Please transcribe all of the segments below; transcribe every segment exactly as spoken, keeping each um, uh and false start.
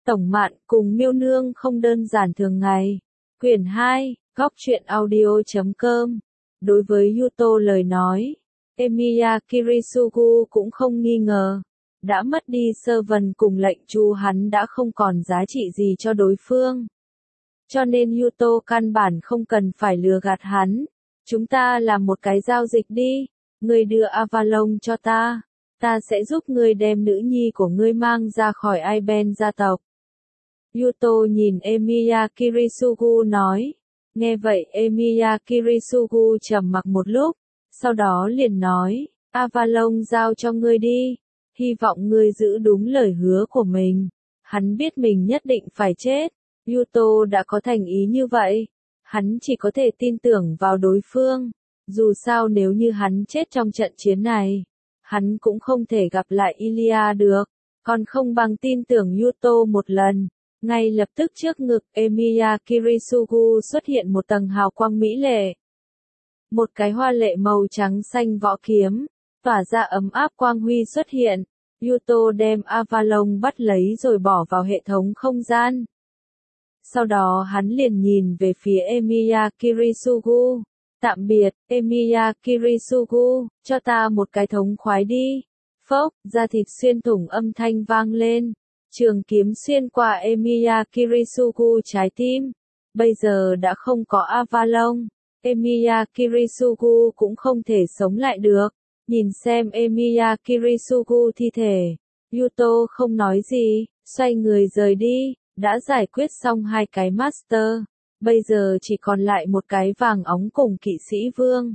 Tổng Mạn cùng Miêu Nương không đơn giản thường ngày. Quyển hai, góc truyện audio chấm com. Đối với Yuto lời nói, Emiya Kirisugu cũng không nghi ngờ. Đã mất đi sơ vần cùng lệnh chu hắn đã không còn giá trị gì cho đối phương. Cho nên Yuto căn bản không cần phải lừa gạt hắn. Chúng ta làm một cái giao dịch đi. Ngươi đưa Avalon cho ta. Ta sẽ giúp ngươi đem nữ nhi của ngươi mang ra khỏi Aiben gia tộc. Yuto nhìn Emiya Kirisugu nói. Nghe vậy Emiya Kirisugu trầm mặc một lúc. Sau đó liền nói. Avalon giao cho ngươi đi. Hy vọng ngươi giữ đúng lời hứa của mình. Hắn biết mình nhất định phải chết. Yuto đã có thành ý như vậy. Hắn chỉ có thể tin tưởng vào đối phương. Dù sao nếu như hắn chết trong trận chiến này, hắn cũng không thể gặp lại Ilya được. Còn không bằng tin tưởng Yuto một lần. Ngay lập tức trước ngực Emiya Kirisugu xuất hiện một tầng hào quang mỹ lệ. Một cái hoa lệ màu trắng xanh võ kiếm, tỏa ra ấm áp quang huy xuất hiện. Yuto đem Avalon bắt lấy rồi bỏ vào hệ thống không gian. Sau đó hắn liền nhìn về phía Emiya Kirisugu. Tạm biệt, Emiya Kirisugu, cho ta một cái thống khoái đi. Phốc, da thịt xuyên thủng âm thanh vang lên. Trường kiếm xuyên qua Emiya Kirisugu trái tim. Bây giờ đã không có Avalon. Emiya Kirisugu cũng không thể sống lại được. Nhìn xem Emiya Kirisugu thi thể. Yuto không nói gì, xoay người rời đi. Đã giải quyết xong hai cái master. Bây giờ chỉ còn lại một cái vàng óng cùng kỵ sĩ vương.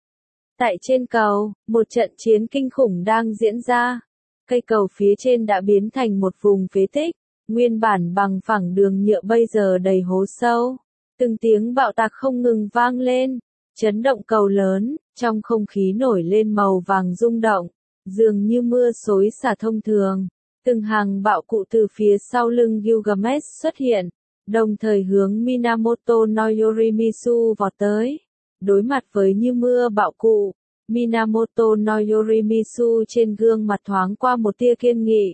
Tại trên cầu, một trận chiến kinh khủng đang diễn ra. Cây cầu phía trên đã biến thành một vùng phế tích. Nguyên bản bằng phẳng đường nhựa bây giờ đầy hố sâu. Từng tiếng bạo tạc không ngừng vang lên. Chấn động cầu lớn, trong không khí nổi lên màu vàng rung động. Dường như mưa xối xả thông thường. Từng hàng bạo cụ từ phía sau lưng Gilgamesh xuất hiện, đồng thời hướng Minamoto no Yorimizu vọt tới. Đối mặt với như mưa bạo cụ, Minamoto no Yorimizu trên gương mặt thoáng qua một tia kiên nghị.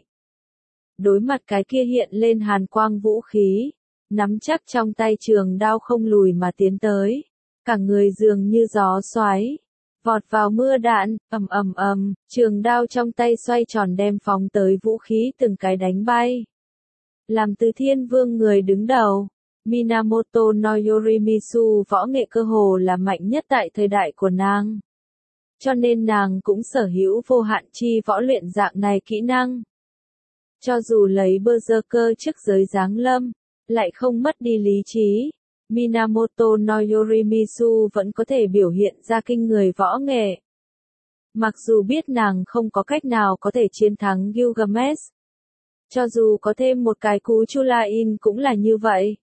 Đối mặt cái kia hiện lên hàn quang vũ khí, nắm chắc trong tay trường đao không lùi mà tiến tới. Cả người dường như gió xoáy. Vọt vào mưa đạn, ầm ầm ầm, trường đao trong tay xoay tròn đem phóng tới vũ khí từng cái đánh bay. Làm từ thiên vương người đứng đầu, Minamoto no Yorimizu võ nghệ cơ hồ là mạnh nhất tại thời đại của nàng. Cho nên nàng cũng sở hữu vô hạn chi võ luyện dạng này kỹ năng. Cho dù lấy berserker trước giới giáng lâm, lại không mất đi lý trí. Minamoto no Yorimizu vẫn có thể biểu hiện ra kinh người võ nghệ. Mặc dù biết nàng không có cách nào có thể chiến thắng Gilgamesh. Cho dù có thêm một cái cú Chulain cũng là như vậy.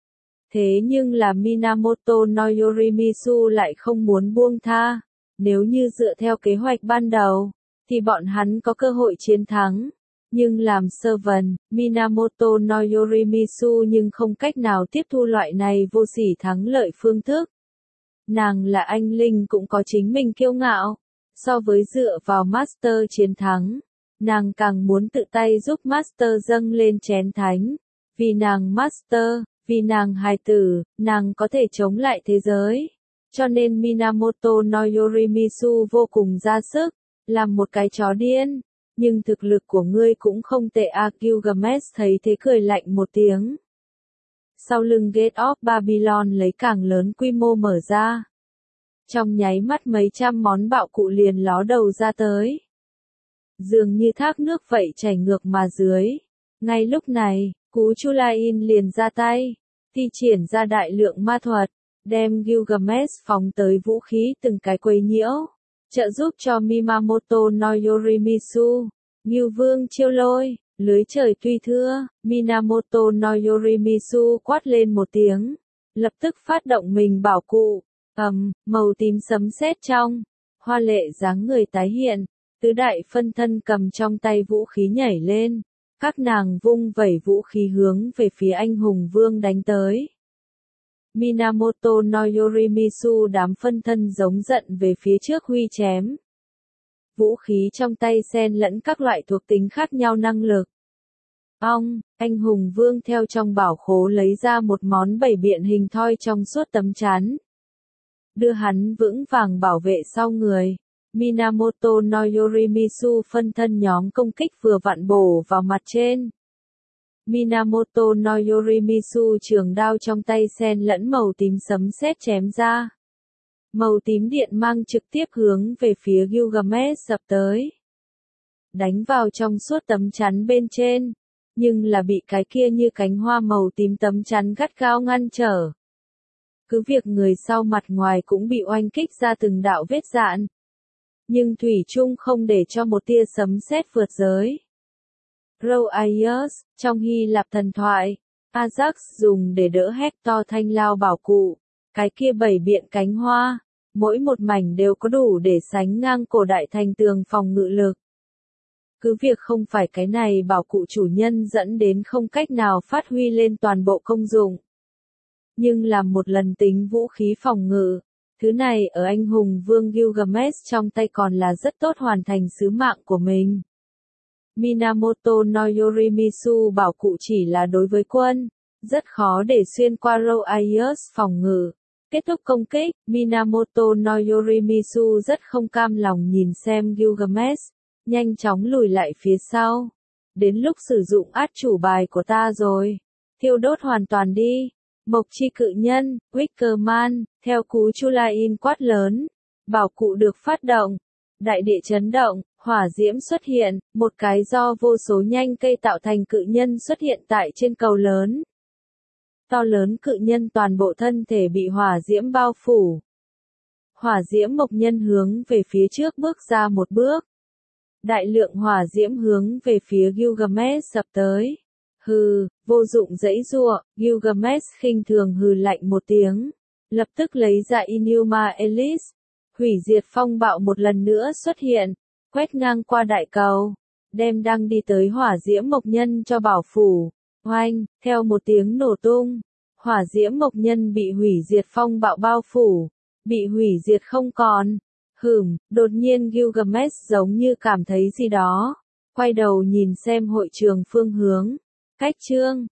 Thế nhưng là Minamoto no Yorimizu lại không muốn buông tha. Nếu như dựa theo kế hoạch ban đầu, thì bọn hắn có cơ hội chiến thắng. Nhưng làm sơ vần, Minamoto no Yorimizu nhưng không cách nào tiếp thu loại này vô sỉ thắng lợi phương thức. Nàng là anh linh cũng có chính mình kiêu ngạo. So với dựa vào Master chiến thắng, nàng càng muốn tự tay giúp Master dâng lên chén thánh. Vì nàng Master, vì nàng hài tử, nàng có thể chống lại thế giới. Cho nên Minamoto no Yorimizu vô cùng ra sức, làm một cái chó điên. Nhưng thực lực của ngươi cũng không tệ à, Gilgamesh thấy thế cười lạnh một tiếng. Sau lưng Gate of Babylon lấy càng lớn quy mô mở ra. Trong nháy mắt mấy trăm món bạo cụ liền ló đầu ra tới. Dường như thác nước vậy chảy ngược mà dưới. Ngay lúc này, cú Chulain liền ra tay, thi triển ra đại lượng ma thuật, đem Gilgamesh phóng tới vũ khí từng cái quấy nhiễu. Trợ giúp cho Minamoto no Yorimizu. Ngưu vương chiêu lôi, lưới trời tuy thưa, Minamoto no Yorimizu quát lên một tiếng. Lập tức phát động mình bảo cụ. Ầm, màu tím sấm sét trong. Hoa lệ dáng người tái hiện. Tứ đại phân thân cầm trong tay vũ khí nhảy lên. Các nàng vung vẩy vũ khí hướng về phía anh hùng vương đánh tới. Minamoto no Yorimizu đám phân thân giống giận về phía trước huy chém. Vũ khí trong tay xen lẫn các loại thuộc tính khác nhau năng lực. Ong, anh hùng vương theo trong bảo khố lấy ra một món bày biện hình thoi trong suốt tấm chắn. Đưa hắn vững vàng bảo vệ sau người. Minamoto no Yorimizu phân thân nhóm công kích vừa vặn bổ vào mặt trên. Minamoto no Yorimizu trường đao trong tay xen lẫn màu tím sấm sét chém ra. Màu tím điện mang trực tiếp hướng về phía Gilgamesh sập tới. Đánh vào trong suốt tấm chắn bên trên, nhưng là bị cái kia như cánh hoa màu tím tấm chắn gắt gao ngăn trở. Cứ việc người sau mặt ngoài cũng bị oanh kích ra từng đạo vết dạn, nhưng thủy chung không để cho một tia sấm sét vượt giới. Rhoaius, trong Hy Lạp thần thoại, Ajax dùng để đỡ Hector thanh lao bảo cụ, cái kia bảy biện cánh hoa, mỗi một mảnh đều có đủ để sánh ngang cổ đại thành tường phòng ngự lực. Cứ việc không phải cái này bảo cụ chủ nhân dẫn đến không cách nào phát huy lên toàn bộ công dụng. Nhưng làm một lần tính vũ khí phòng ngự, thứ này ở anh hùng vương Gilgamesh trong tay còn là rất tốt hoàn thành sứ mạng của mình. Minamoto no Yorimizu bảo cụ chỉ là đối với quân, rất khó để xuyên qua Rhoaius phòng ngự. Kết thúc công kích, Minamoto no Yorimizu rất không cam lòng nhìn xem Gilgamesh, nhanh chóng lùi lại phía sau. Đến lúc sử dụng át chủ bài của ta rồi. Thiêu đốt hoàn toàn đi. Mộc chi cự nhân, Wickerman, theo cú Chulain quát lớn. Bảo cụ được phát động. Đại địa chấn động, hỏa diễm xuất hiện, một cái do vô số nhanh cây tạo thành cự nhân xuất hiện tại trên cầu lớn. To lớn cự nhân toàn bộ thân thể bị hỏa diễm bao phủ. Hỏa diễm mộc nhân hướng về phía trước bước ra một bước. Đại lượng hỏa diễm hướng về phía Gilgamesh sập tới. Hừ, vô dụng dãy giụa, Gilgamesh khinh thường hừ lạnh một tiếng. Lập tức lấy ra Inuma Elise. Hủy diệt phong bạo một lần nữa xuất hiện, quét ngang qua đại cầu, đem đang đi tới hỏa diễm mộc nhân cho bảo phủ. Oanh, theo một tiếng nổ tung, hỏa diễm mộc nhân bị hủy diệt phong bạo bao phủ, bị hủy diệt không còn. Hửm, đột nhiên Gilgamesh giống như cảm thấy gì đó, quay đầu nhìn xem hội trường phương hướng. Cách chương